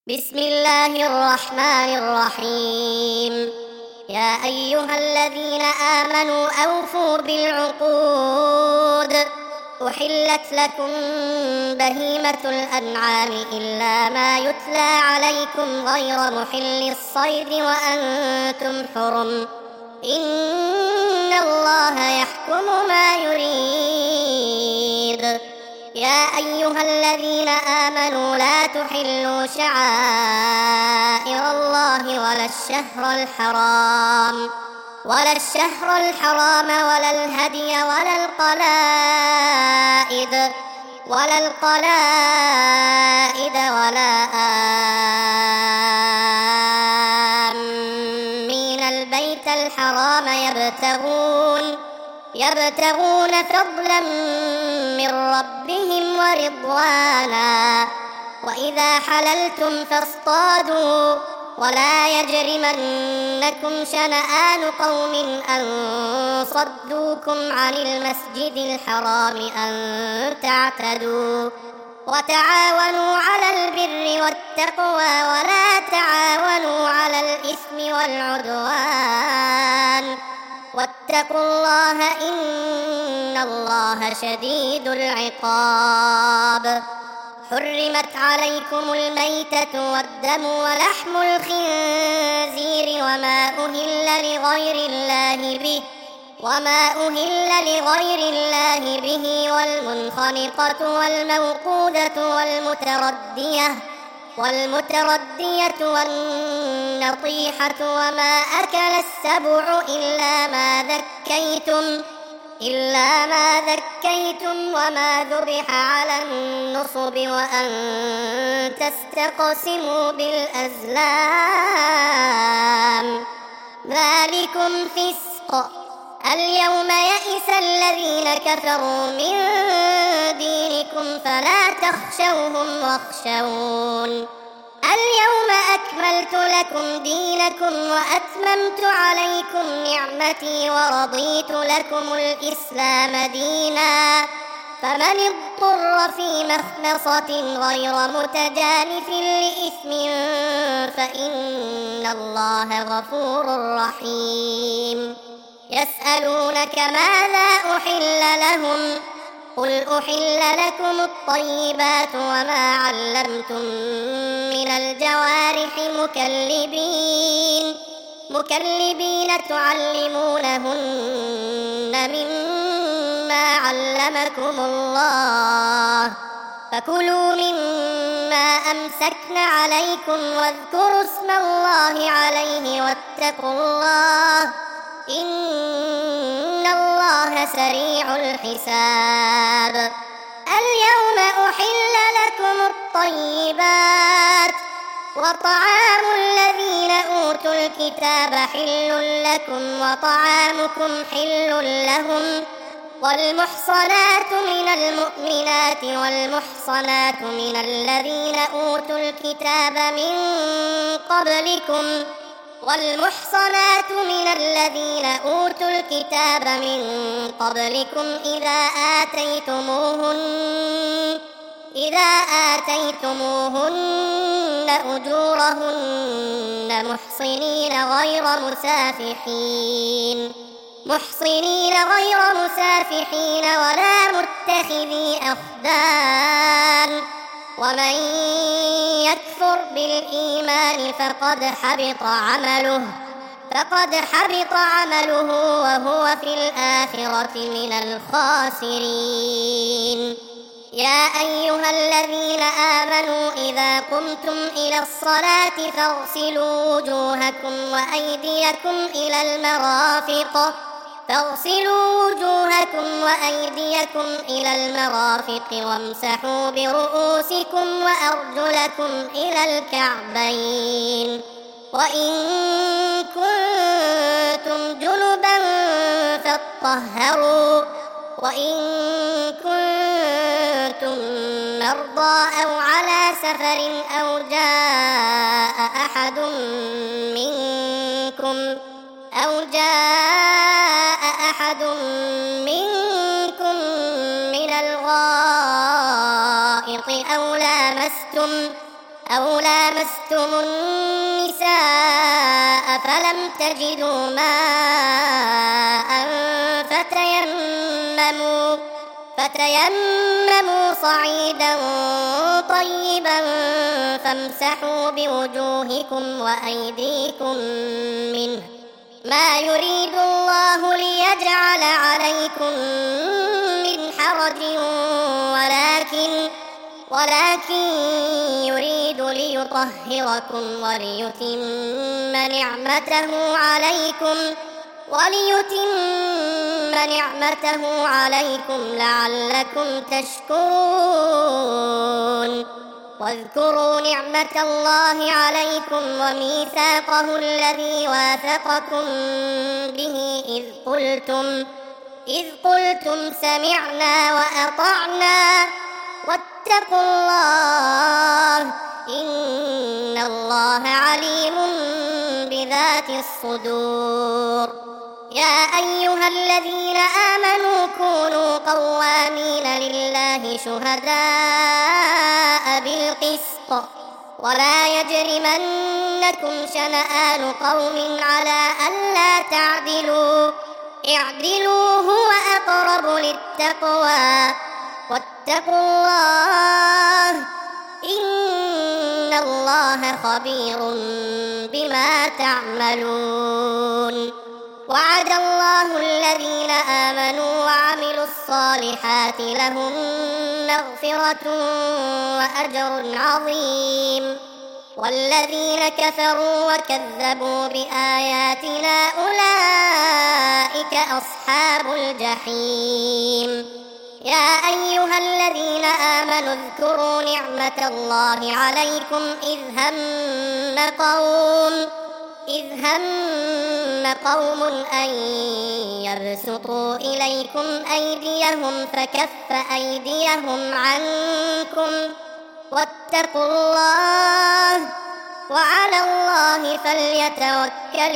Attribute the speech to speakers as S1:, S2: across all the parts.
S1: بسم الله الرحمن الرحيم. يا أيها الذين آمنوا أوفوا بالعقود. أحلت لكم بهيمة الأنعام إلا ما يتلى عليكم غير محل الصيد وأنتم حرم. إن الله يحكم ما يريد. يا أيها الذين آمنوا لا تحلوا شعائر الله ولا الشهر الحرام ولا الهدي ولا القلائد ولا آمين البيت الحرام يبتغون فضلا من ربهم ورضوانا. وإذا حللتم فاصطادوا ولا يجرمنكم شنآن قوم أن صدوكم عن المسجد الحرام أن تعتدوا. وتعاونوا على البر والتقوى ولا تعاونوا على الإثم والعدوان. واتقوا الله إن الله شديد العقاب. حرمت عليكم الميتة والدم ولحم الخنزير وما أهل لغير الله به والمنخنقة والموقوذة والمتردية والنطيحة وما أكل السبع إلا ما ذكيتم وما ذبح على النصب وأن تستقسموا بالأزلام ذلكم فسق. اليوم يئس الذين كفروا من دينكم فلا تخشوهم واخشون. اليوم أكملت لكم دينكم وأتممت عليكم نعمتي ورضيت لكم الإسلام دينا. فمن اضطر في مخمصة غير متجانف لإثم فإن الله غفور رحيم. يسألونك ماذا أحل لهم قل أحل لكم الطيبات وما علمتم من الجوارح مكلبين تعلمونهن مما علمكم الله فكلوا مما أمسكن عليكم واذكروا اسم الله عليه واتقوا الله إن الله سريع الحساب. اليوم أحل لكم الطيبات وطعام الذين أوتوا الكتاب حل لكم وطعامكم حل لهم. والمحصنات من المؤمنات والمحصنات من الذين أوتوا الكتاب من قبلكم إذا آتيتموهن أجورهن محصنين غير مسافحين ولا متخذي أخدان. ومن يكفر بالإيمان فقد حبط عمله وهو في الآخرة من الخاسرين. يا أيها الذين آمنوا إذا قمتم إلى الصلاة فاغسلوا وجوهكم وأيديكم إلى المرافق وامسحوا برؤوسكم وأرجلكم إلى الكعبين. وإن كنتم جنبا فاطهروا وإن كنتم مرضى أو على سفر أو جاء أحد منكم من الغائط أو لامستم النساء فلم تجدوا ماء فتيمموا صعيدا طيبا فامسحوا بوجوهكم وأيديكم منه، ما يريد الله ليجعل عليكم من حرج ولكن يريد ليطهركم وليتم نعمته عليكم لعلكم تشكرون. واذكروا نعمة الله عليكم وميثاقه الذي واثقكم به إذ قلتم سمعنا وأطعنا واتقوا الله إن الله عليم بذات الصدور. يا أيها الذين آمنوا كونوا قوامين لله شهداء بالقسط ولا يجرمنكم شنآن قوم على ألا تعدلوا، اعدلوا هو أقرب للتقوى واتقوا الله إن الله خبير بما تعملون. وعد الله الذين آمنوا وعملوا الصالحات لهم مغفرة وأجر عظيم، والذين كفروا وكذبوا بآياتنا أولئك أصحاب الجحيم. يا أيها الذين آمنوا اذكروا نعمة الله عليكم إذ هم قوم أن يبسطوا إليكم أيديهم فكف أيديهم عنكم واتقوا الله وعلى الله فليتوكل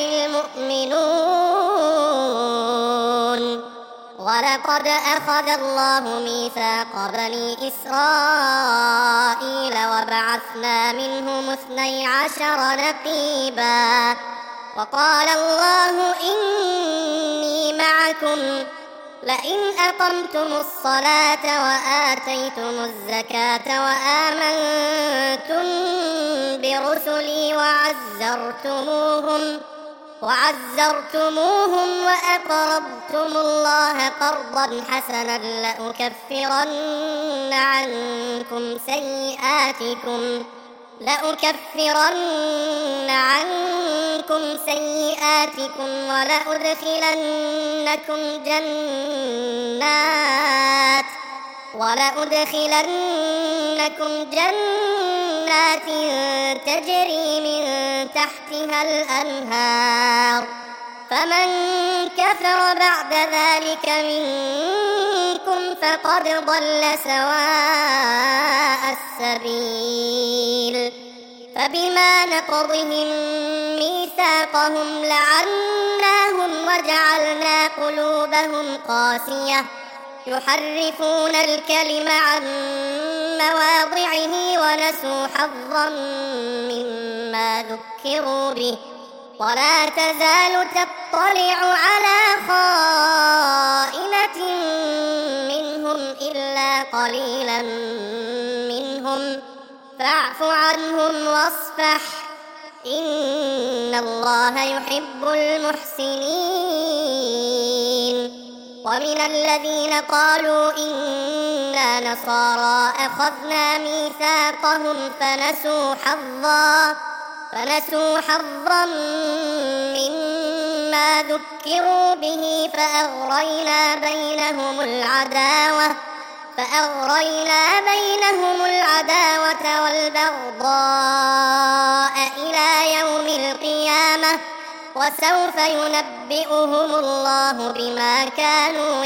S1: المؤمنون. ولقد أخذ الله ميثاق بني إسرائيل وبعثنا منهم 12 نقيبا وقال الله إني معكم لئن أقمتم الصلاة وآتيتم الزكاة وآمنتم برسلي وعزرتموهم وأقرضتم الله قرضا حسنا لأكفرن عنكم سيئاتكم ولأدخلنكم جنات تجري من تحتها الأنهار، فمن كفر بعد ذلك منكم فقد ضل سواء السبيل. فبما نقضهم ميثاقهم لعناهم وجعلنا قلوبهم قاسية يحرفون الكلم عن مواضعه ونسوا حظا مما ذكروا به، ولا تزال تطلع على خائنة منهم إلا قليلا منهم فاعف عنهم واصفح إن الله يحب المحسنين. ومن الذين قالوا إنا نصارى أخذنا ميثاقهم فنسوا حظا مما ذكروا به فأغرينا بينهم العداوة والبغضاء إلى يوم القيامة وسوف ينبئهم الله بما كانوا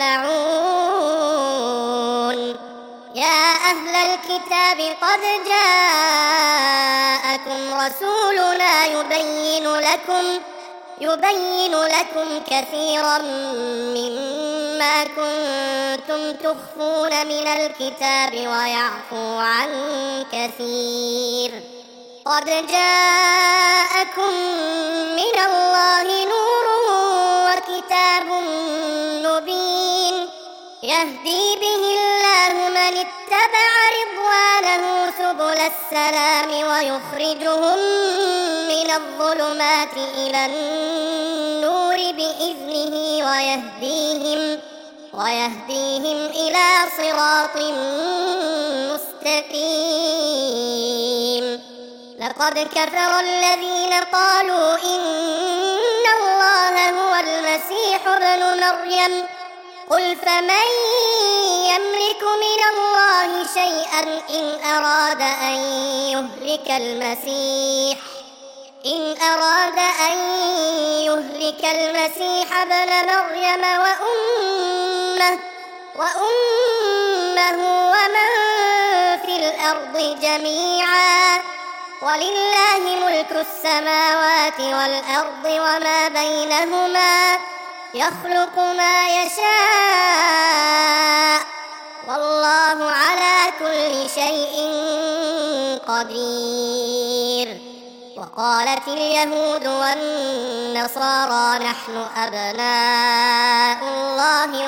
S1: يصنعون. يا أهل الكتاب قد جاءكم رسولنا يبين لكم كثيرا مما كنتم تخفون من الكتاب ويعفو عن كثير. قد جاءكم من الله نور وكتاب مبين يهدي به الله من اتبع رضوانه سبل السلام ويخرجهم من الظلمات إلى النور بإذنه ويهديهم إلى صراط مستقيم. لقد كفر الذين قالوا إن الله هو المسيح ابن مريم قل فمن يملك من الله شيئا إن أراد أن يهلك المسيح ابن مريم وأمه ومن في الأرض جميعا ولله ملك السماوات والأرض وما بينهما يخلق ما يشاء والله على كل شيء قدير. وقالت اليهود والنصارى نحن أبناء الله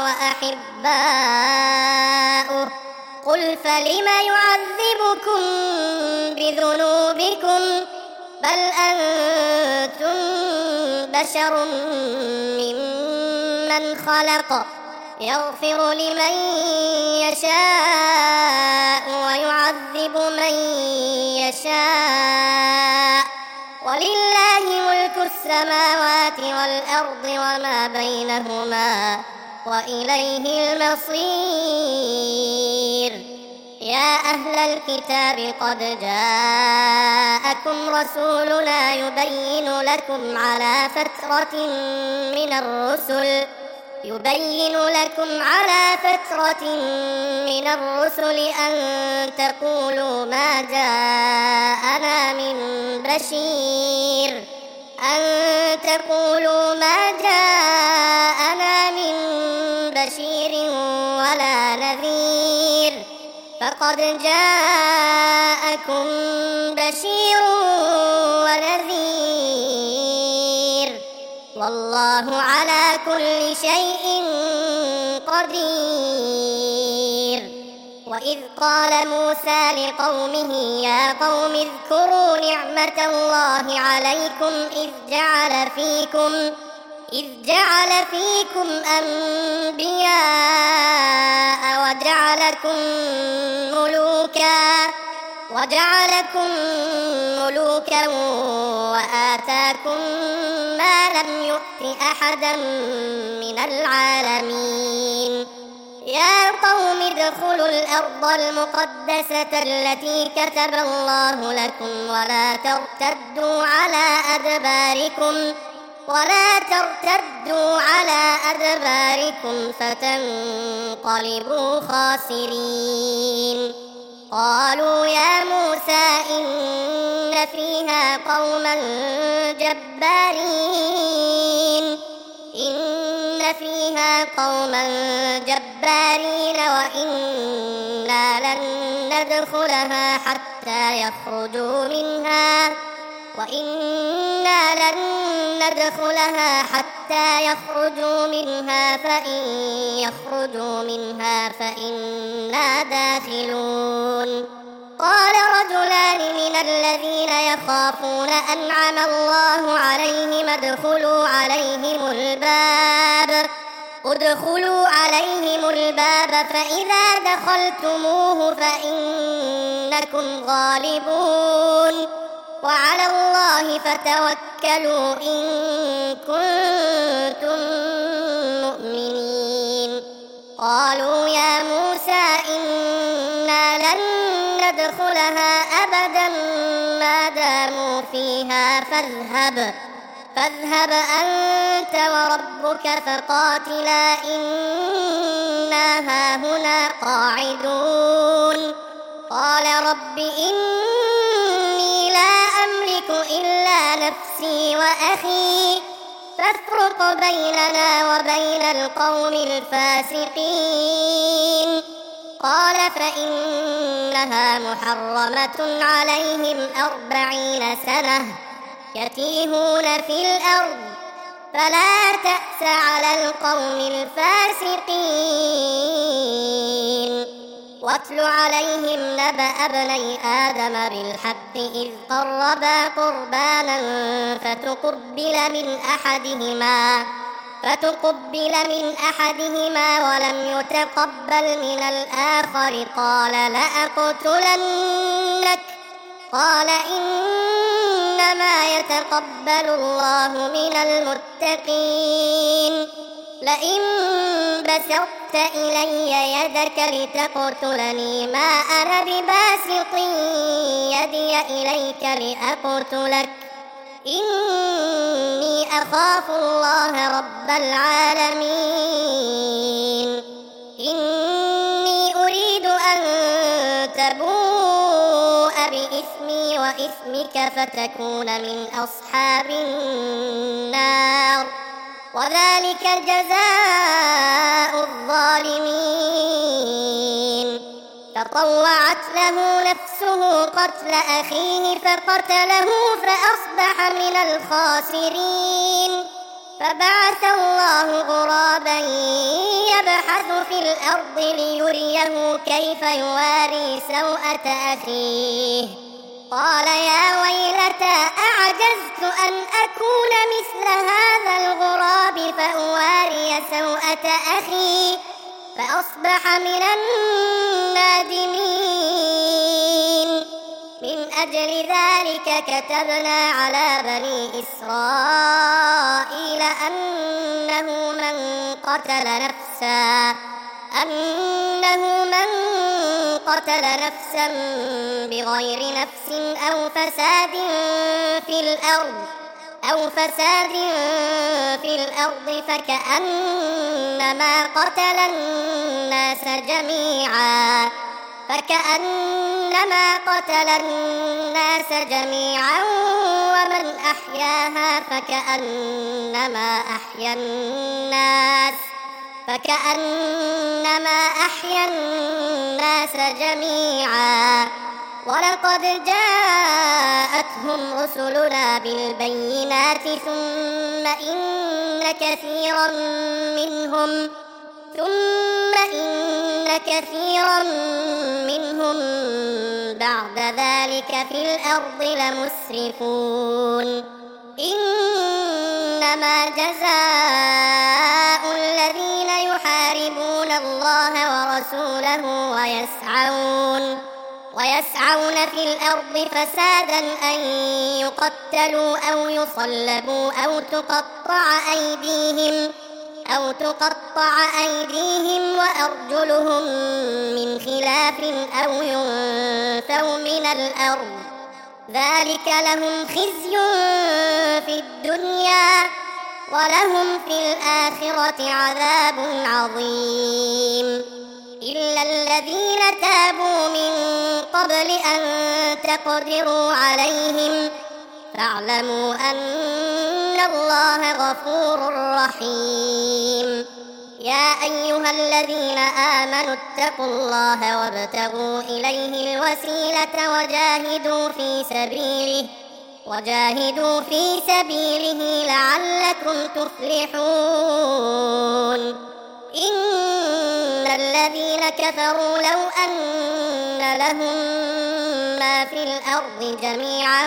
S1: وأحباؤه قل فلم يعذبكم بذنوبكم بل أنتم بشر ممن خلق يغفر لمن يشاء ويعذب من يشاء ولله ملك السماوات والأرض وما بينهما وإليه المصير. يا أهل الكتاب قد جاءكم رسولنا يبين لكم على فترة من الرسل أن تقولوا ما جاءنا من بشير ولا نذير فقد جاءكم بشير ونذير والله على كل شيء قدير. وإذ قال موسى لقومه يا قوم اذكروا نعمة الله عليكم إذ جعل فيكم أنبياء وجعلكم ملوكا وآتاكم ما لم يؤت أحدا من العالمين. يا قوم ادخلوا الأرض المقدسة التي كتب الله لكم ولا ترتدوا على أدباركم فتنقلبوا خاسرين. قالوا يا موسى إن فيها قوما جبارين وإنا لن ندخلها حتى يخرجوا منها فإن يخرجوا منها فإنا داخلون. قال رجلان من الذين يخافون أنعم الله عليهم ادخلوا عليهم الباب فإذا دخلتموه فإنكم غالبون وعلى الله فتوكلوا إن كنتم مؤمنين. قالوا يا موسى إنا لن ندخلها أبدا ما داموا فيها فاذهب أنت وربك فقاتلا إنا هاهنا قاعدون. قال رب إني لا أملك إلا نفسي وأخي فافرق بيننا وبين القوم الفاسقين. قال فإنها محرمة عليهم 40 سنة يتيهون في الأرض فلا تأس على القوم الفاسقين. واتل عليهم نبأ ابني آدم بالحق إذ قربا قربانا فتقبل من أحدهما ولم يتقبل من الآخر قال لأقتلنك. قال إنما يتقبل الله من المتقين. لئن بسطت إلي يدك لتقتلني ما أنا بباسط يدي إليك لأقتلك إني أخاف الله رب العالمين. إني أريد أن تبوء بإثمي وإثمك فتكون من أصحاب النار وذلك جزاء الظالمين. فطوعت له نفسه قتل أخيه فقتله فأصبح من الخاسرين. فبعث الله غرابا يبحث في الأرض ليريه كيف يواري سوءة أخيه. قال يا ويلتى أعجزت أن أكون مثل هذا الغراب فأواري سوءة أخي فأصبح من النادمين. من أجل ذلك كتبنا على بني إسرائيل أنه من قتل نفسا بغير نفس أو فساد في الأرض فكأنما قتل الناس جميعا ومن أحياها فكأنما أحيا الناس جميعا. ولقد جاءتهم رسلنا بالبينات ثم إن كثيرا منهم بعد ذلك في الأرض لمسرفون. إنما جزاء الذين يحاربون الله ورسوله ويسعون في الأرض فسادا أن يقتلوا أو يصلبوا أو تقطع أيديهم وأرجلهم من خلاف أو ينفوا من الأرض ذلك لهم خزي في الدنيا ولهم في الآخرة عذاب عظيم. إلا الذين تابوا من قبل أن تقدروا عليهم فاعلموا أن الله غفور رحيم. يا أيها الذين آمنوا اتقوا الله وابتغوا إليه الوسيلة وجاهدوا في سبيله لعلكم تفلحون. إن الذين كفروا لو أن لهم ما في الأرض جميعا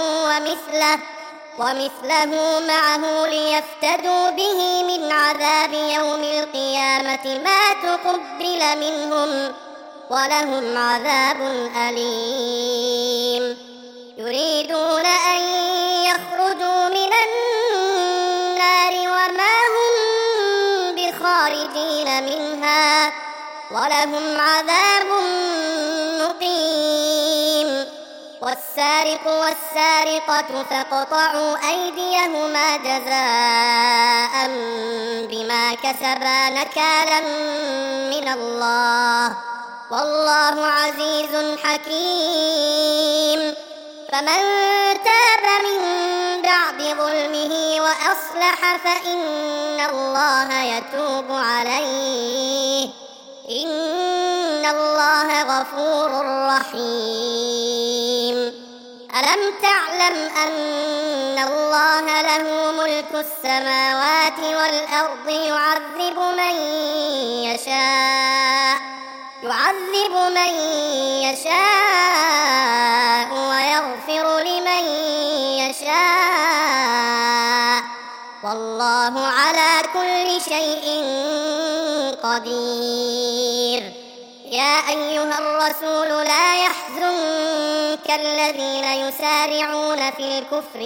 S1: ومثله معه ليفتدوا به من عذاب يوم القيامة ما تقبل منهم ولهم عذاب أليم. يريدون أن يخرجوا من النار وما هم بخارجين منها ولهم عذاب مقيم. والسارق والسارقة فاقطعوا أيديهما جزاء بما كسبا نكالا من الله والله عزيز حكيم. فمن تاب من بعد ظلمه وأصلح فإن الله يتوب عليه، إن الله غفور رحيم. ألم تعلم أن الله له ملك السماوات والأرض يعذب من يشاء ويغفر لمن يشاء، والله على كل شيء قدير. يا أيها الرسول لا يحزنك الذين يسارعون في الكفر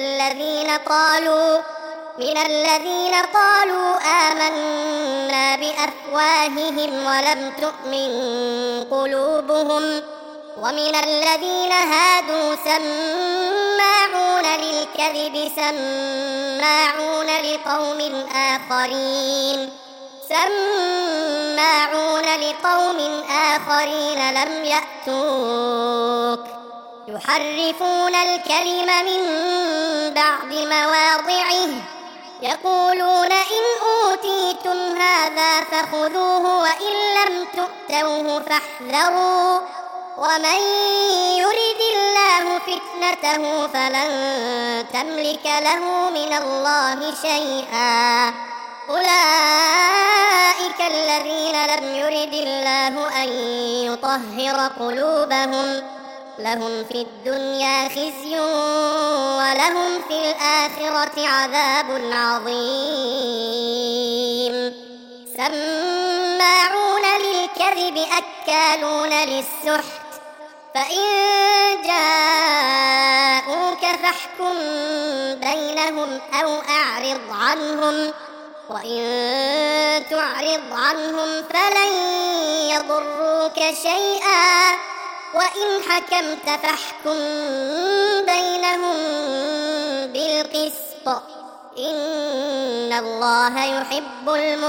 S1: من الذين قالوا آمنا بأفواههم ولم تؤمن قلوبهم، ومن الذين هادوا سماعون للكذب سماعون لقوم آخرين لم يأتوك، يحرفون الكلم من بعد مواضعه، يقولون إن أوتيتم هذا فخذوه وإن لم تؤتوه فاحذروا، ومن يرد الله فتنته فلن تملك له من الله شيئا. أولئك الذين لم يرد الله أن يطهر قلوبهم، لهم في الدنيا خزي ولهم في الآخرة عذاب عظيم. سماعون للكذب أكالون للسحت، فإن جاءوك فاحكم بينهم أو أعرض عنهم، وإن تعرض عنهم فلن يضروك شيئا، وإن حكمت فاحكم بينهم بالقسط، إن الله يحب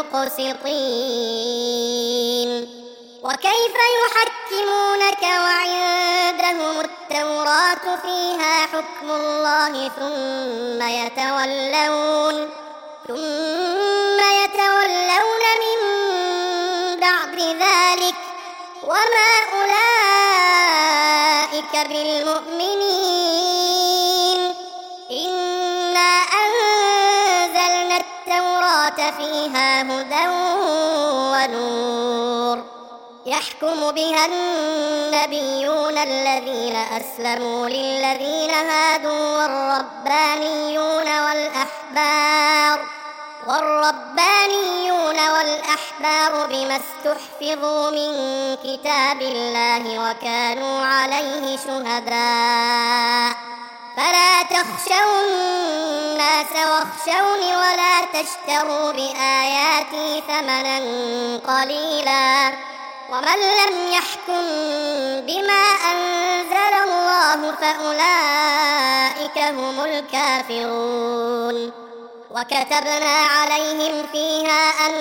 S1: المقسطين. وكيف يحكمونك وعندهم التوراة فيها حكم الله ثم يتولون من بعد ذلك، وما أولئك بالمؤمنين. إنا أنزلنا التوراة فيها هدى ونور، يحكم بها النبيون الذين أسلموا للذين هادوا والربانيون والأحبار بما استحفظوا من كتاب الله وكانوا عليه شهداء. فلا تخشوا الناس واخشوني ولا تشتروا بآياتي ثمنا قليلا، ومن لم يحكم بما أنزل الله فأولئك هم الكافرون. وكتبنا عليهم فيها أن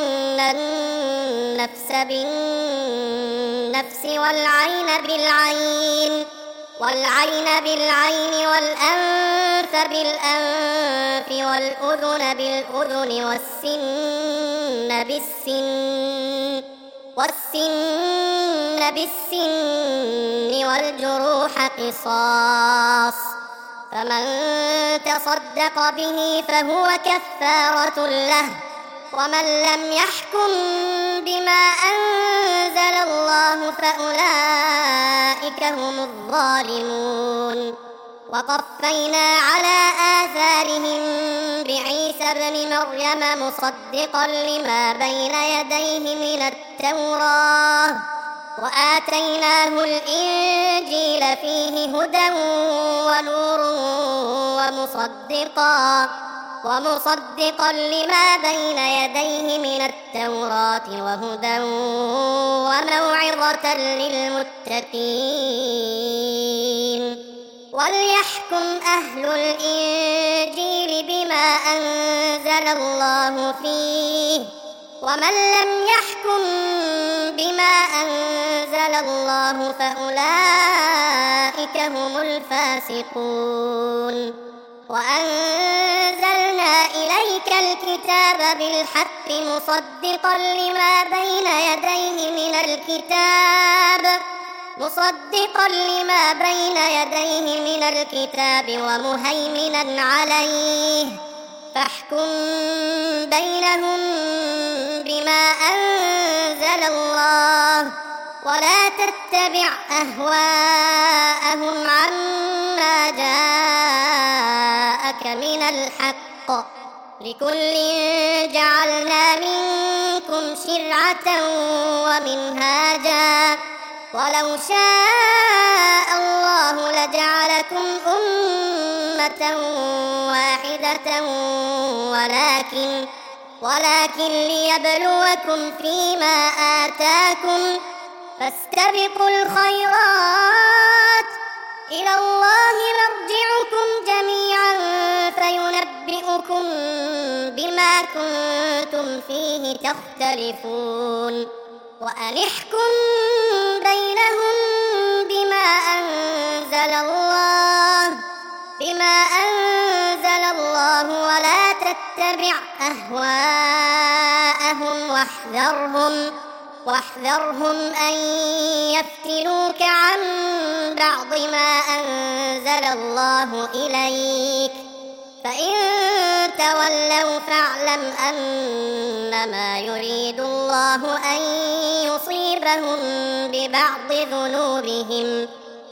S1: النفس بالنفس والعين بالعين والأنف بالأنف والأذن بالأذن والسن بالسن والجروح قصاص، فمن تصدق به فهو كفارة له، ومن لم يحكم بما أنزل الله فأولئك هم الظالمون. وقفينا على آثارهم بعيسى ابن مريم مصدقا لما بين يديه من التوراة، وآتيناه الإنجيل فيه هدى ونور ومصدقا لما بين يديه من التوراة وهدى وموعظة للمتقين. وليحكم أهل الإنجيل بما أنزل الله فيه، ومن لم يحكم بما أنزل الله فأولئك هم الفاسقون. وأنزلنا إليك الكتاب بالحق مصدقا لما بين يديه من الكتاب ومهيمنا عليه فاحكم بينهم بما أنزل الله ولا تتبع أهواءهم عما جاءك من الحق لكل جعلنا منكم شرعة ومنهاجا ولو شاء الله لجعلكم أمة واحدة ولكن ليبلوكم فيما آتاكم فاستبقوا الخيرات إلى الله مرجعكم جميعا فينبئكم بما كنتم فيه تختلفون وأن احكم بينهم بما أنزل الله ولا تتبع أهواءهم واحذرهم أن يفتنوك عن بعض ما أنزل الله إليك فإن تولوا فاعلم أنما يريد الله أن يصيبهم ببعض ذنوبهم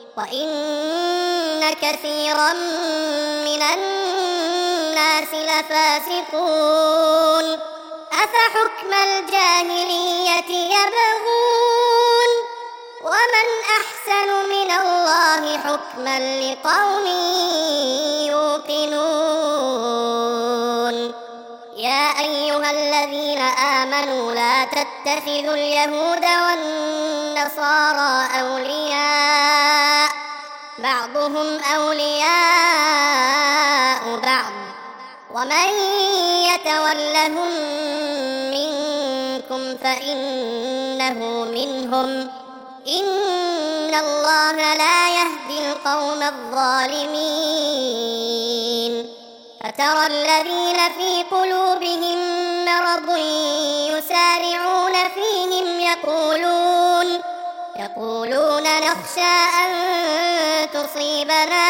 S1: وإن كثيرا من الناس لفاسقون أفحكم الجاهلية يبغون ومن أحسن من الله حكما لقوم يوقنون يا أيها الذين آمنوا لا تتخذوا اليهود والنصارى أولياء بعضهم أولياء بعض ومن يتولهم منكم فإنه منهم إن الله لا يهدي القوم الظالمين فترى الذين في قلوبهم مرض يسارعون فيهم يقولون نخشى أن تصيبنا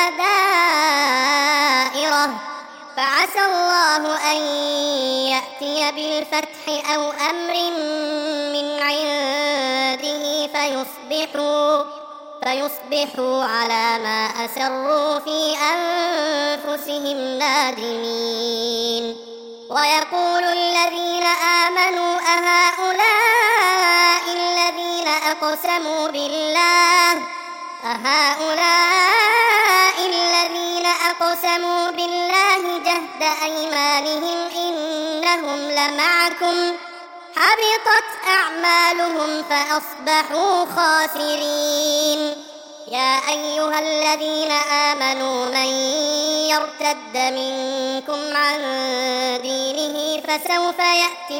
S1: دائرة فعسى الله أن يأتي بالفتح أو أمر من عنده فيصبحوا على ما أسروا في أنفسهم نادمين ويقول الذين آمنوا أهؤلاء الذين أقسموا بالله جهد أيمانهم إنهم لمعكم حبطت أعمالهم فأصبحوا خاسرين يا أيها الذين آمنوا من يرتد منكم عن دينه فسوف يأتي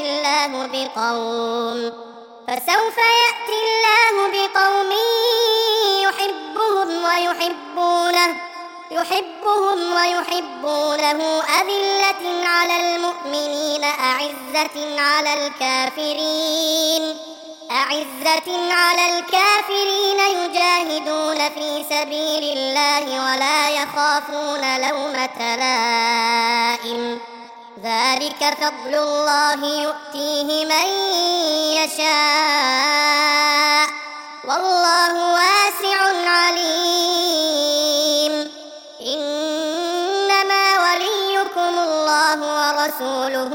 S1: الله بقوم يحبهم ويحبونه أذلة على المؤمنين أعزة على الكافرين يجاهدون في سبيل الله ولا يخافون لومة لائم ذلك فضل الله يؤتيه من يشاء والله واسع عليم إنما وليكم الله ورسوله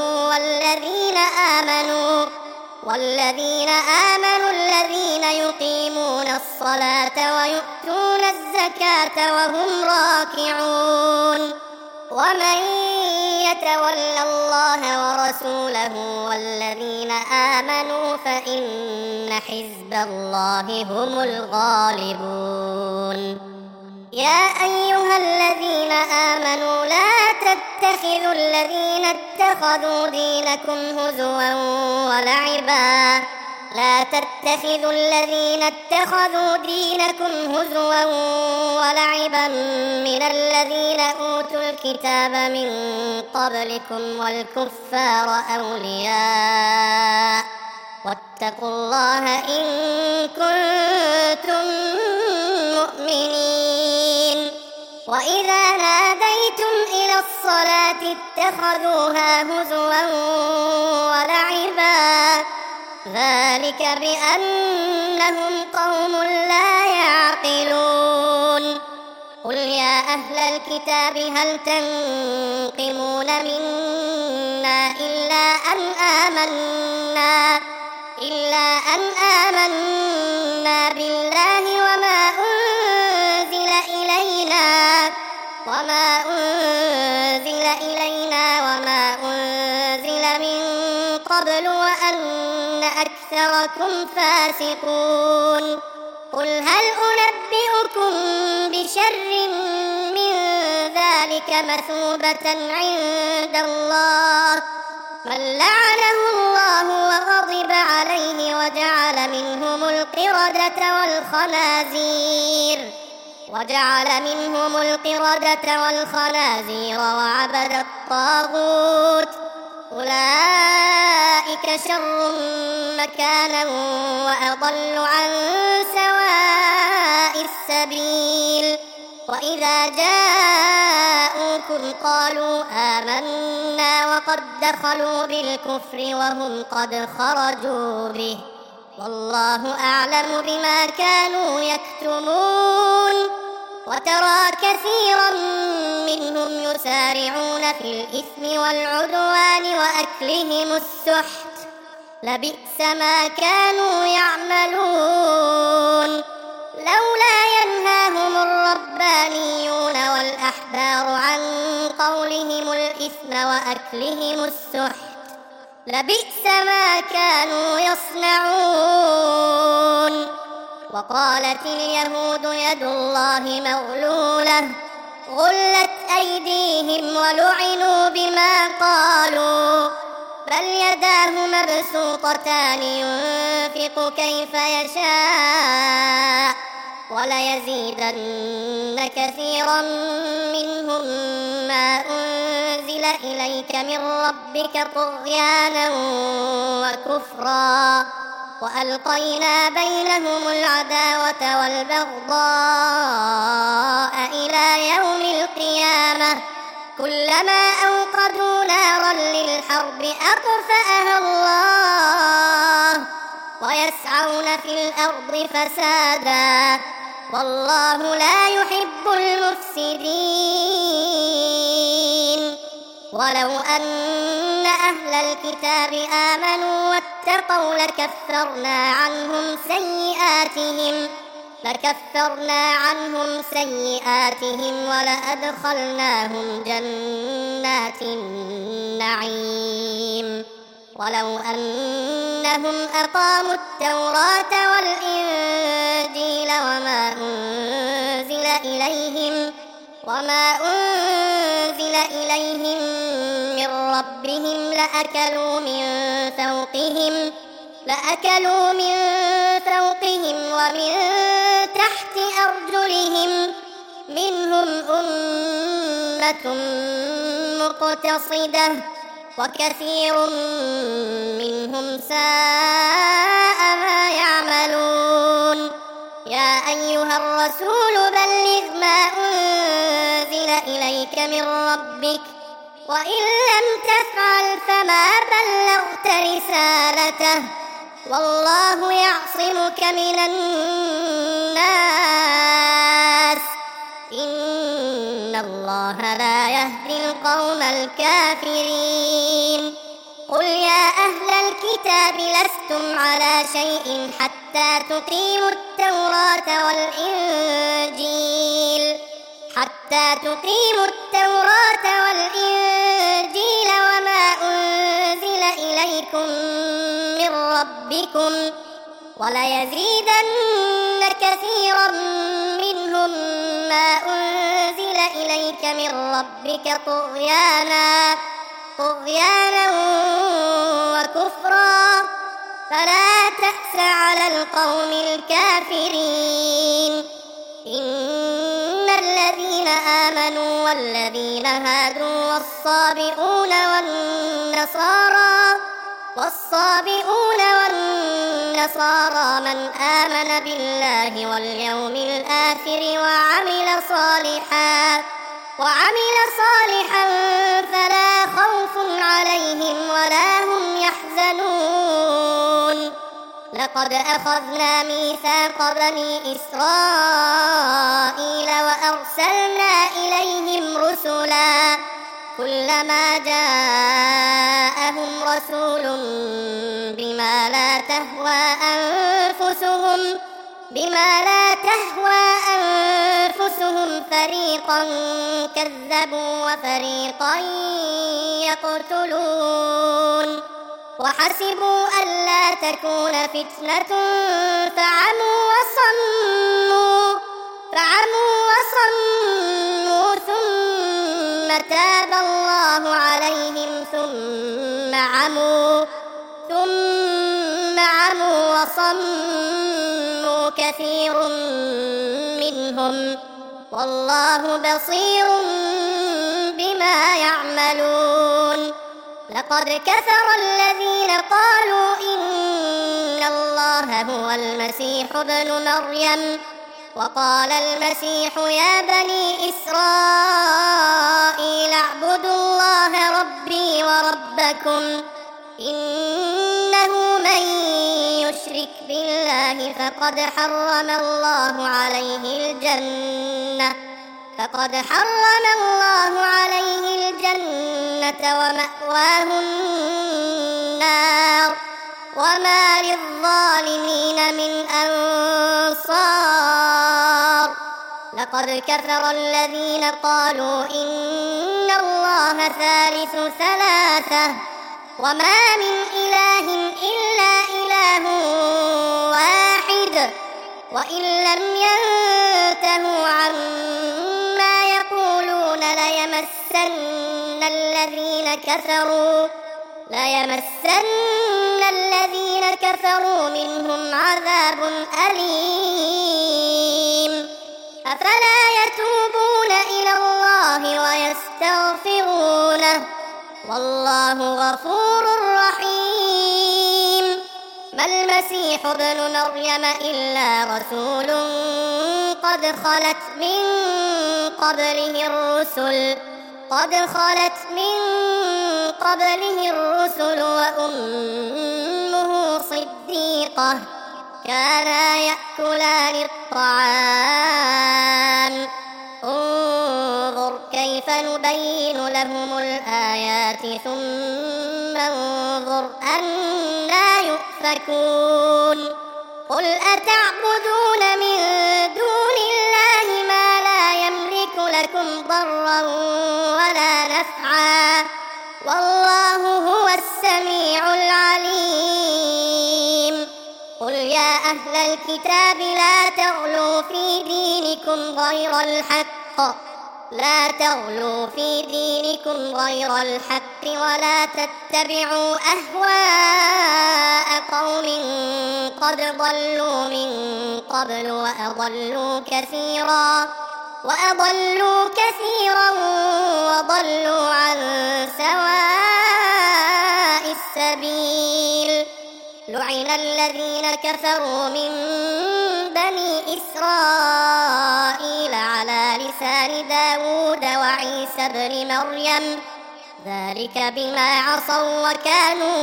S1: والذين آمنوا الذين يقيمون الصلاة ويؤتون الزكاة وهم راكعون ومن يتول الله ورسوله والذين آمنوا فإن حزب الله هم الغالبون يا أيها الذين آمنوا لا تتخذوا الذين اتخذوا دينكم هزوا لا تتخذوا الذين اتخذوا دينكم هزوا ولعبا من الذين أوتوا الكتاب من قبلكم والكفار أولياء واتقوا الله إن كنتم مؤمنين. وإذا ناديتم إلى الصلاة اتخذوها هزوا ولعبا ذلك بأنهم قوم لا يعقلون. قل يا أهل الكتاب هل تنقمون منا إلا أن آمنا بالله وما أنزل إلينا وما أنزل من قبل وأن أكثركم فاسقون. قل هل أنبئكم بشر من ذلك مثوبة عند الله من لعنه الله وغضب عليه وجعل منهم القردة والخنازير وعبد الطاغوت أولئك شر مكانا وأضل عن سواء السبيل. وإذا جاءوكم قالوا آمنا وقد دخلوا بالكفر وهم قد خرجوا به والله أعلم بما كانوا يكتمون. وترى كثيرا منهم يسارعون في الإثم والعدوان وأكلهم السحت لبئس ما كانوا يعملون. لولا ينهاهم الربانيون والأحبار عن قولهم الإثم وأكلهم السحت لبئس ما كانوا يصنعون. وقالت اليهود يد الله مغلولة غلت أيديهم ولعنوا بما قالوا بل يداه مبسوطتان ينفق كيف يشاء وليزيدن كثيرا منهم ما أنزل إليك من ربك طغيانا وكفرا وألقينا بينهم العداوة والبغضاء إلى يوم القيامة كلما أوقدوا نارا للحرب أطفأها الله ويسعون في الأرض فسادا والله لا يحب المفسدين. ولو أن أهل الكتاب آمنوا واتقوا لكفرنا عنهم سيئاتهم ولأدخلناهم جنات النعيم. ولو أنهم أقاموا التوراة والإنجيل وما أنزل إليهم من ربهم لأكلوا من فوقهم ومن تحت أرجلهم منهم أمة مقتصدة وكثير منهم ساء ما يعملون. يا أيها الرسول بلغ ما أنزل إليك من ربك وإن لم تفعل فما بلغت رسالته والله يعصمك من الناس إن الله لا يهدي القوم الكافرين. قل يا أهل الكتاب لستم على شيء حتى تقيموا التوراة والإنجيل وما أنزل إليكم من ربكم وليزيدن كثيرا منهم ما أنزل إليك من ربك طغيانا وكفرا فلا تأس على القوم الكافرين إن الذين آمنوا والذين هادوا والنصارى من آمن بالله واليوم الآخر وعمل صالحا فلا خوف عليهم ولا هم يحزنون لقد أخذنا ميثاق بني إسرائيل وأرسلنا إليهم رسلا كلما جاءهم رسول بما لا تهوى أنفسهم فريقا كذبوا وفريقا يقتلون وحسبوا ألا تكون فتنة فعموا وصموا ثم تاب الله عليهم ثم عموا وصموا كثير منهم والله بصير بما يعملون لقد كفر الذين قالوا إن الله هو المسيح ابن مريم وقال المسيح يا بني إسرائيل اعبدوا الله ربي وربكم إنه من يشرك بالله فقد حرم الله عليه الجنة ومأواه النار وما للظالمين من أنصار لقد كفر الذين قالوا إن الله ثالث ثلاثة وما من إله إلا إله واحد وإن لم ينتهوا عما يقولون ليمسن الذين كفروا منهم عذاب أليم أفلا يتوبون إلى الله ويستغفرونه والله غفور رحيم ما المسيح ابن مريم إلا رسول قد خلت من قبله الرسل وأمه صديقة كانا يأكلان الطعام انظر كيف نبين لهم الآيات ثم انظر أنى يؤفكون قل أتعبدون من دون الله ما لا يملك لكم ضرا ولا نفعا والله هو السميع العليم قل يا أهل الكتاب لا تغلوا في دينكم غير الحق ولا تتبعوا أهواء قوم قد ضلوا من قبل وأضلوا كثيرا وضلوا عن سواء السبيل لعن الذين كفروا من بني إسرائيل على لسان داود وعيسى بن مريم ذلك بما عصوا وكانوا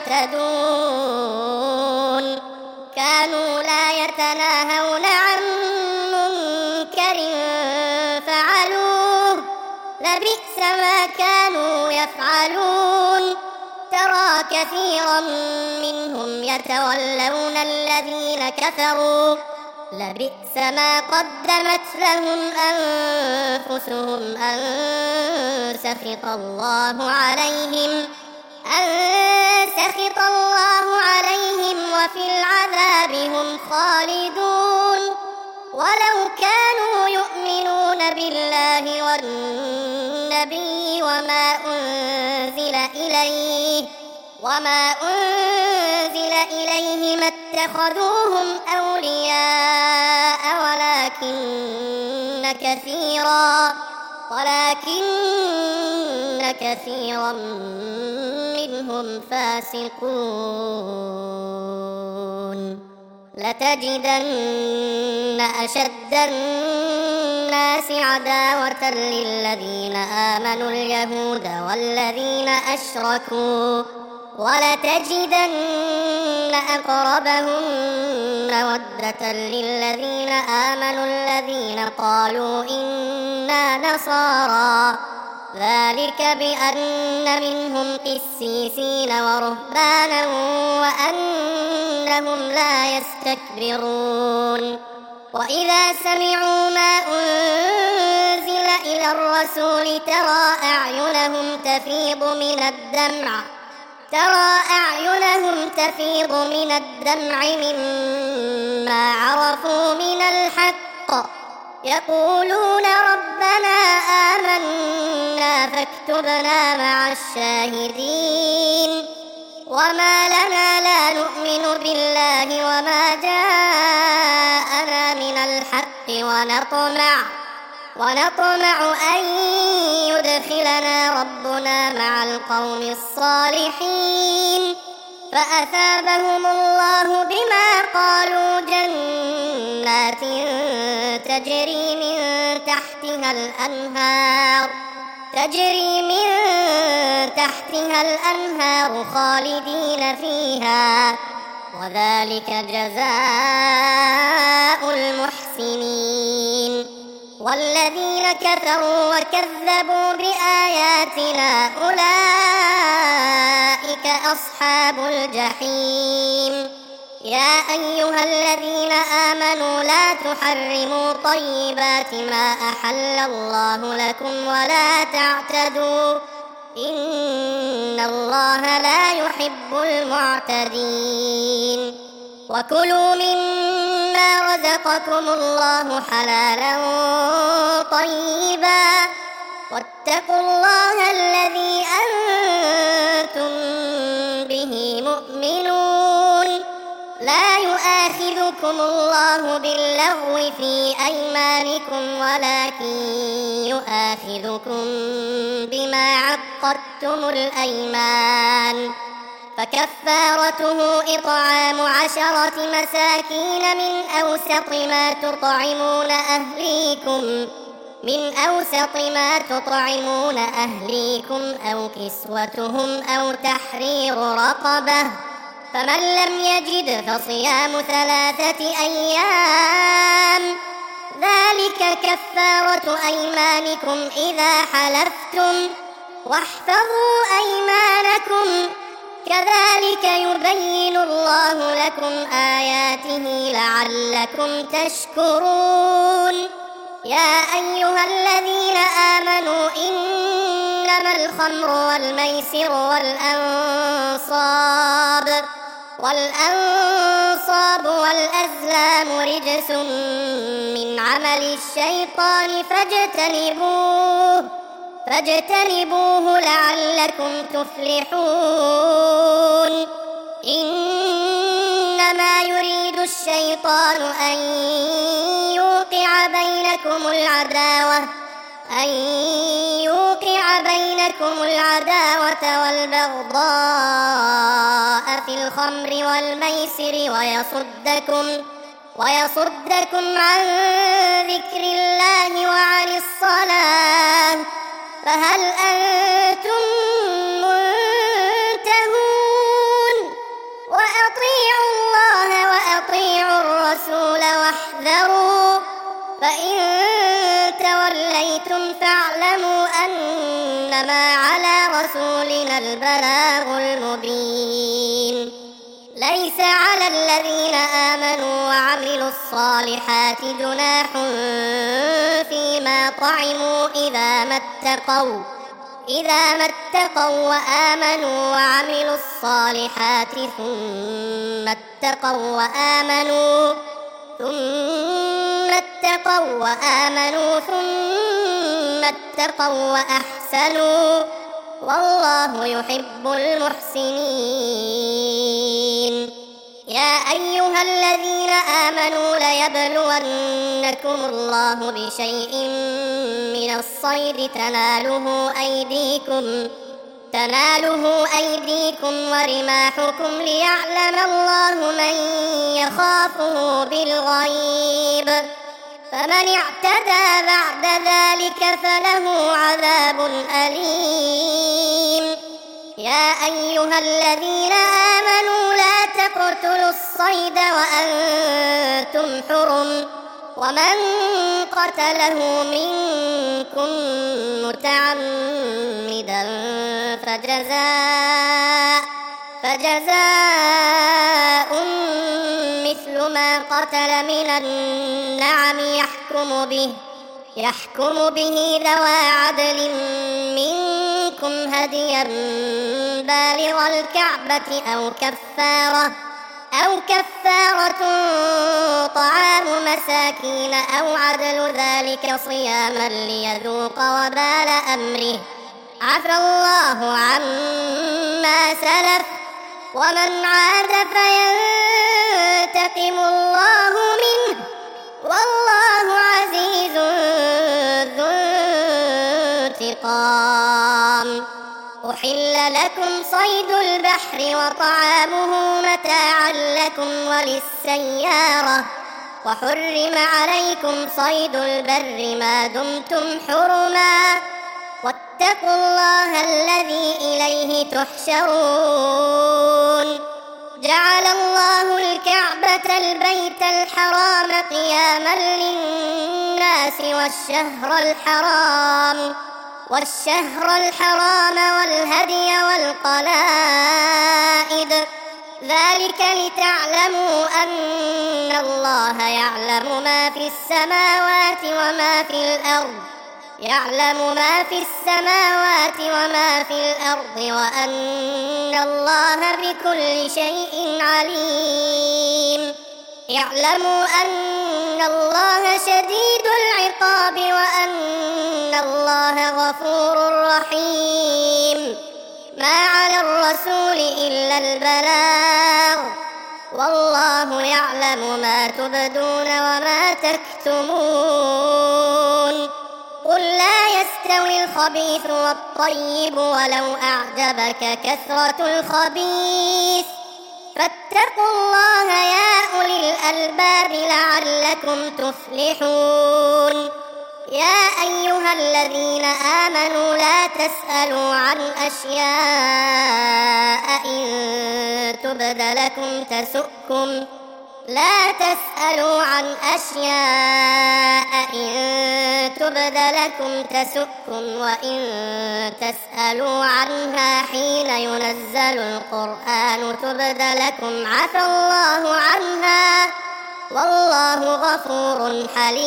S1: يعتدون كانوا لا يتناهون عن منكر فعلوه لبئس ما كانوا يفعلون ترى كثيرا منهم يتولون الذين كفروا لبئس ما قدمت لهم أنفسهم أن سخط الله عليهم وفي العذاب هم خالدون ولو كانوا يؤمنون بالله والنبي وما أنزل إليه وما أنزل إليهم اتخذوهم أولياء ولكن كثيرا منهم فاسقون لتجدن أشد الناس عداوة للذين آمنوا اليهود والذين أشركوا ولتجدن أقربهم مودة للذين آمنوا الذين قالوا إنا نصارى ذلك بأن منهم قسيسين ورهبانا وأنهم لا يستكبرون وإذا سمعوا ما أنزل إلى الرسول ترى أعينهم تفيض من الدمع مما عرفوا من الحق يقولون ربنا آمنا فاكتبنا مع الشاهدين وما لنا لا نؤمن بالله وما جاءنا من الحق ونطمع أن يدخلنا ربنا مع القوم الصالحين فأثابهم الله بما قالوا جنات تجري من تحتها الأنهار خالدين فيها وذلك جزاء المحسنين والذين كفروا وكذبوا بآياتنا أولئك أصحاب الجحيم يا أيها الذين آمنوا لا تحرموا طيبات ما أحل الله لكم ولا تعتدوا إن الله لا يحب المعتدين وكلوا مما رزقكم الله حلالا طيبا واتقوا الله الذي أنتم به مؤمنون لا يؤاخذكم الله باللغو في أيمانكم ولكن يؤاخذكم بما عقدتم الأيمان فكفارته إطعام 10 مساكين من أوسط ما تطعمون أهليكم أو كسوتهم أو تحرير رقبة فمن لم يجد فصيام 3 أيام ذلك كفارة أيمانكم إذا حلفتم واحفظوا أيمانكم كذلك يبين الله لكم آياته لعلكم تشكرون يا أيها الذين آمنوا إنما الخمر والميسر والأنصاب والأزلام رجس من عمل الشيطان فاجتنبوه لعلكم تفلحون إنما يريد الشيطان أن يوقع بينكم العداوة والبغضاء في الخمر والميسر ويصدكم عن ذكر الله وعن الصلاة فهل أنتم منتهون وأطيعوا الله وأطيعوا الرسول واحذروا فإن توليتم فاعلموا أنما على رسولنا البلاغ المبين ليس على الذين آمنوا وعملوا الصالحات جناح فيما طعموا إذا ما اتقوا وآمنوا وعملوا الصالحات ثم اتقوا وآمنوا ثم اتقوا وأحسنوا والله يحب المحسنين. يا أيها الذين آمنوا ليبلونكم الله بشيء من الصيد تناله أيديكم ورماحكم ليعلم الله من يخافه بالغيب، فمن اعتدى بعد ذلك فله عذاب أليم. يا أيها الذين آمنوا لا تقتلوا الصيد وأنتم حرم، ومن قتله منكم متعمدا فجزاء مثل ما قتل من النعم يحكم به ذوى عدل منكم هديا بالغ الكعبة أو كفارة طعام مساكين أو عدل ذلك صياما ليذوق وبال أمره. عفى الله عما سلف، ومن عاد فينتقم الله منه، والله عزيز ذو انتقام. أحل لكم صيد البحر وطعامه متاعا لكم وللسيارة، وحرم عليكم صيد البر ما دمتم حرما، واتقوا الله الذي إليه تحشرون. جعل الله الكعبة البيت الحرام قياما للناس والشهر الحرام والهدي والقلائد، ذلك لتعلموا أن الله يعلم ما في السماوات وما في الأرض وأن الله بكل شيء عليم. اعلموا أن الله شديد العقاب وأن الله غفور رحيم. ما على الرسول إلا البلاغ، والله يعلم ما تبدون وما تكتمون. قل لا يستوي الخبيث والطيب ولو أعجبك كثرة الخبيث، فاتقوا الله يا أولي الألباب لعلكم تفلحون. يا أيها الذين آمنوا لا تسألوا عن أشياء إن تبد لكم تسؤكم وإن تسألوا عنها حين ينزل القرآن تبد لكم عفى الله عنها، والله غفور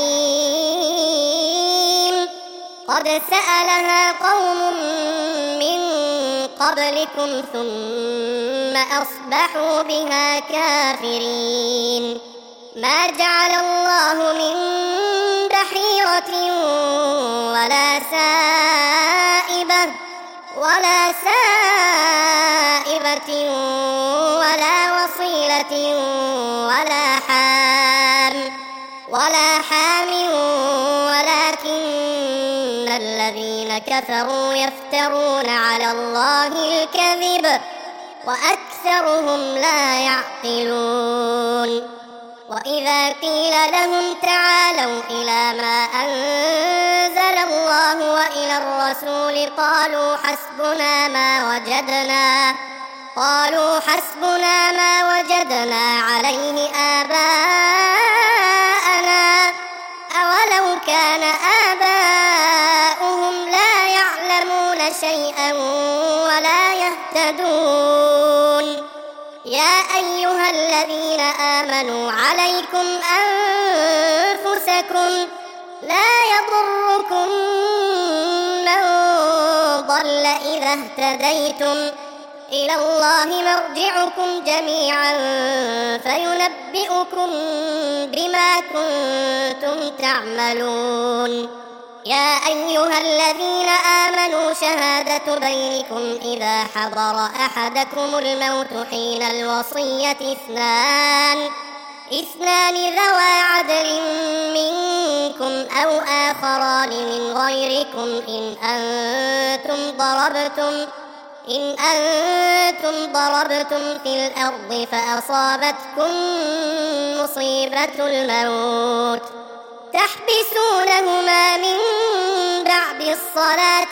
S1: حليم. قد سألها قوم من قبلكم ثم أصبحوا بها كافرين. ما جعل الله من بحيرة ولا سائبة ولا وصيلة ولا حام ولكن الذين كفروا يفترون على الله الكذب وأكثرهم لا يعقلون. وإذا قيل لهم تعالوا إلى ما أنزل الله وإلى الرسول قالوا حسبنا ما وجدنا عليه آباءنا أولو كان آباؤهم لا يعلمون شيئا ولا يهتدون. يا أيها الذين آمنوا عليكم أنفسكم لا يضركم من ضل إذا اهتديتم، إلى الله مرجعكم جميعا فينبئكم بما كنتم تعملون. يا أيها الذين آمنوا شهادة بينكم إذا حضر أحدكم الموت حين الوصية اثنان ذوى عدل منكم أو آخران من غيركم إن أنتم ضربتم في الأرض فأصابتكم مصيبة الموت تحبسونهما من بعد الصلاة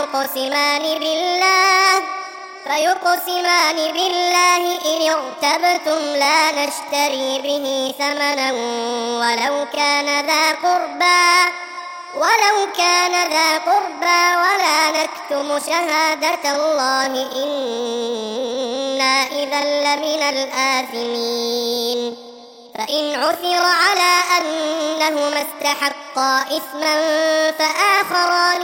S1: فيقسمان بالله إن ارتبتم لا نشتري به ثمنا ولو كان ذا قربى ولا نكتم شهادة الله إنا إذا لمن الآثمين فإن عثر على أنهما استحقا إثما فآخران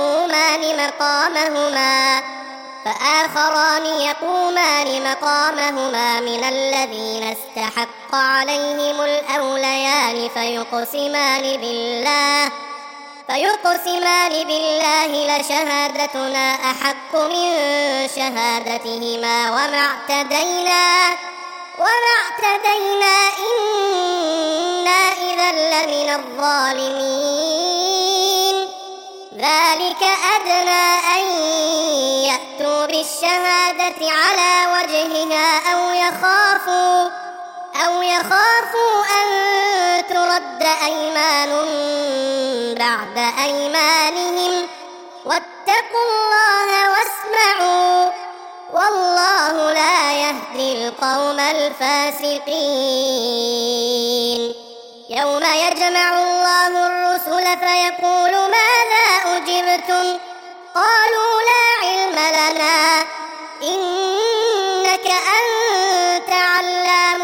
S1: يقومان مقامهما من الذين استحق عليهم الأوليان فيقسمان بالله لشهادتنا أحق من شهادتهما وما اعتدينا إنا إذا لمن الظالمين ذلك أدنى أن يأتوا بالشهادة على وجهها أو يخافوا أن ترد أيمان بعد أيمانهم واتقوا الله واسمعوا والله لا يهدي القوم الفاسقين يوم يجمع الله الرسل فيقول ماذا أجبتم قالوا لا علم لنا إنك أنت علام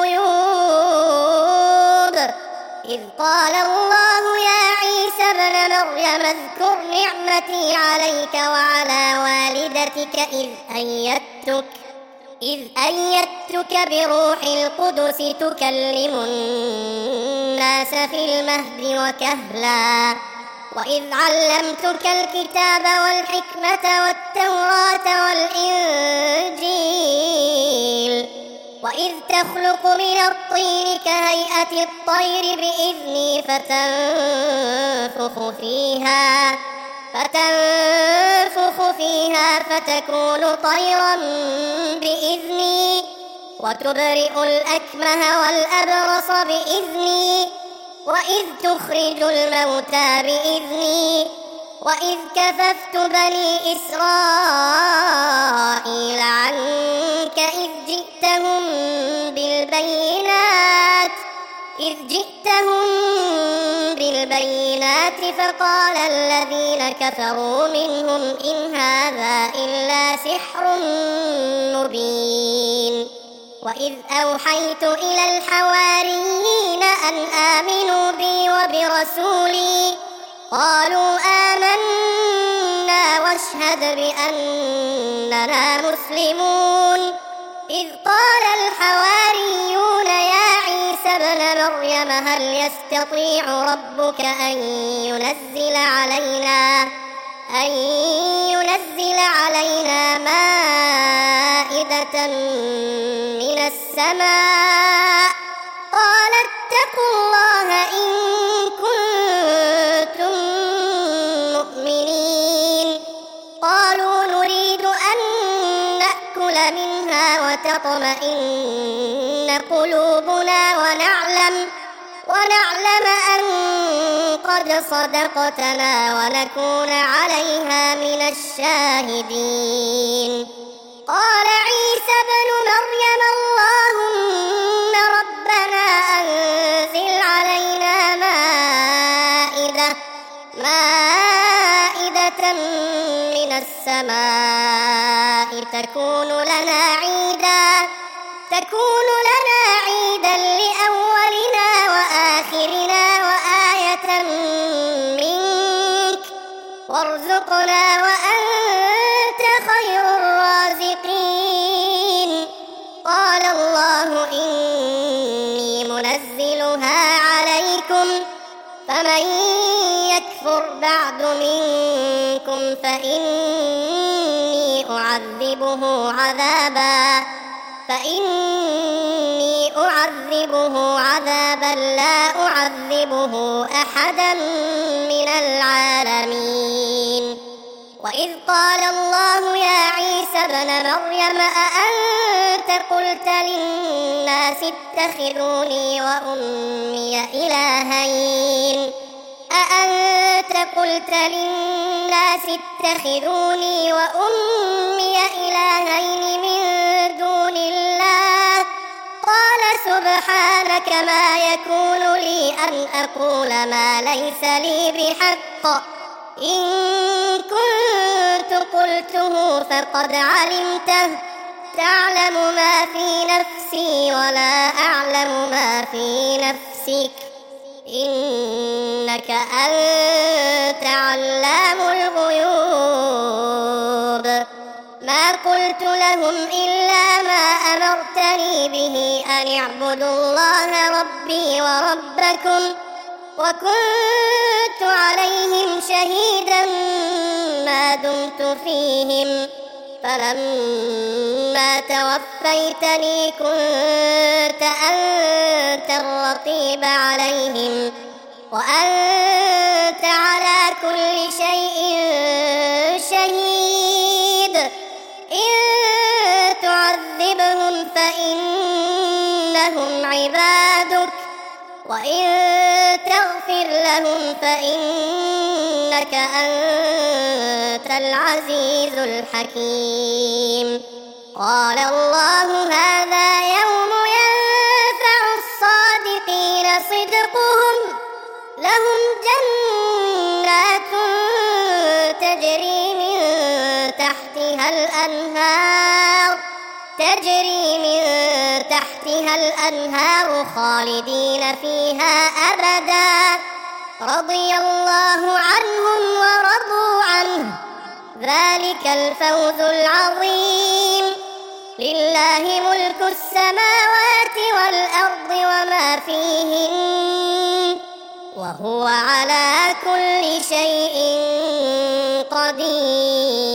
S1: الغيوب إذ قال الله يا عيسى ابن مريم اذكر نعمتي عليك وعلى والدتك إذ أيدتك بروح القدس تكلم الناس في المهد وكهلا وإذ علمتك الكتاب والحكمة والتوراة والإنجيل وإذ تخلق من الطين كهيئة الطير بإذني فتنفخ فيها فتكون طيرا بإذني وتبرئ الأكمه والأبرص بإذني وإذ تخرج الموتى بإذني وإذ كففت بني إسرائيل عنك إذ جئتهم بالبينات فقال الذين كفروا منهم إن هذا إلا سحر مبين وإذ أوحيت إلى الحواريين أن آمنوا بي وبرسولي قالوا آمنا واشهد بأننا مسلمون إذ قال الحواريون يا عيسى ابن مريم هل يستطيع ربك أن ينزل علينا مائدة من السماء قال اتقوا الله إن كنتم مؤمنين قالوا نريد أن نأكل منها وتطمئن قلوبنا ونعلم أن قد صدقتنا ونكون عليها من الشاهدين قال عيسى ابن مريم اللهم ربنا أنزل علينا مائدة من السماء تكون لنا عيدا لأولنا وآخرنا وآية منك وارزقنا وأنت خير الرازقين قال الله إني منزلها عليكم فمن يكفر بعد منكم فإني أعذبه عذابا لا أعذبه أحدا من العالمين. وإذ قال الله يا عيسى ابن مريم أأنت قلت للناس اتخذوني وأمي إلهين من دون الله قال سبحانك ما يكون لي أن أقول ما ليس لي بحق إن كنت قلته فقد علمته تعلم ما في نفسي ولا أعلم ما في نفسك إنك أنت علام الغيوب. ما قلت لهم إلا ما أمرتني به أن اعبدوا الله ربي وربكم وكنت عليهم شهيدا ما دمت فيهم فلما توفيتني كنت أنت الرقيب عليهم وأنت على كل شيء شهيد. إن تعذبهم فإنهم عبادك وإن تغفر لهم فإنك أنت العزيز الحكيم. قال الله هذا يوم ينفع الصادقين صدقهم لهم جنات تجري من تحتها الأنهار خالدين فيها أبدا رضي الله عنهم ورضوا عنه ذلك الفوز العظيم. لله ملك السماوات والأرض وما فيهن وهو على كل شيء قدير.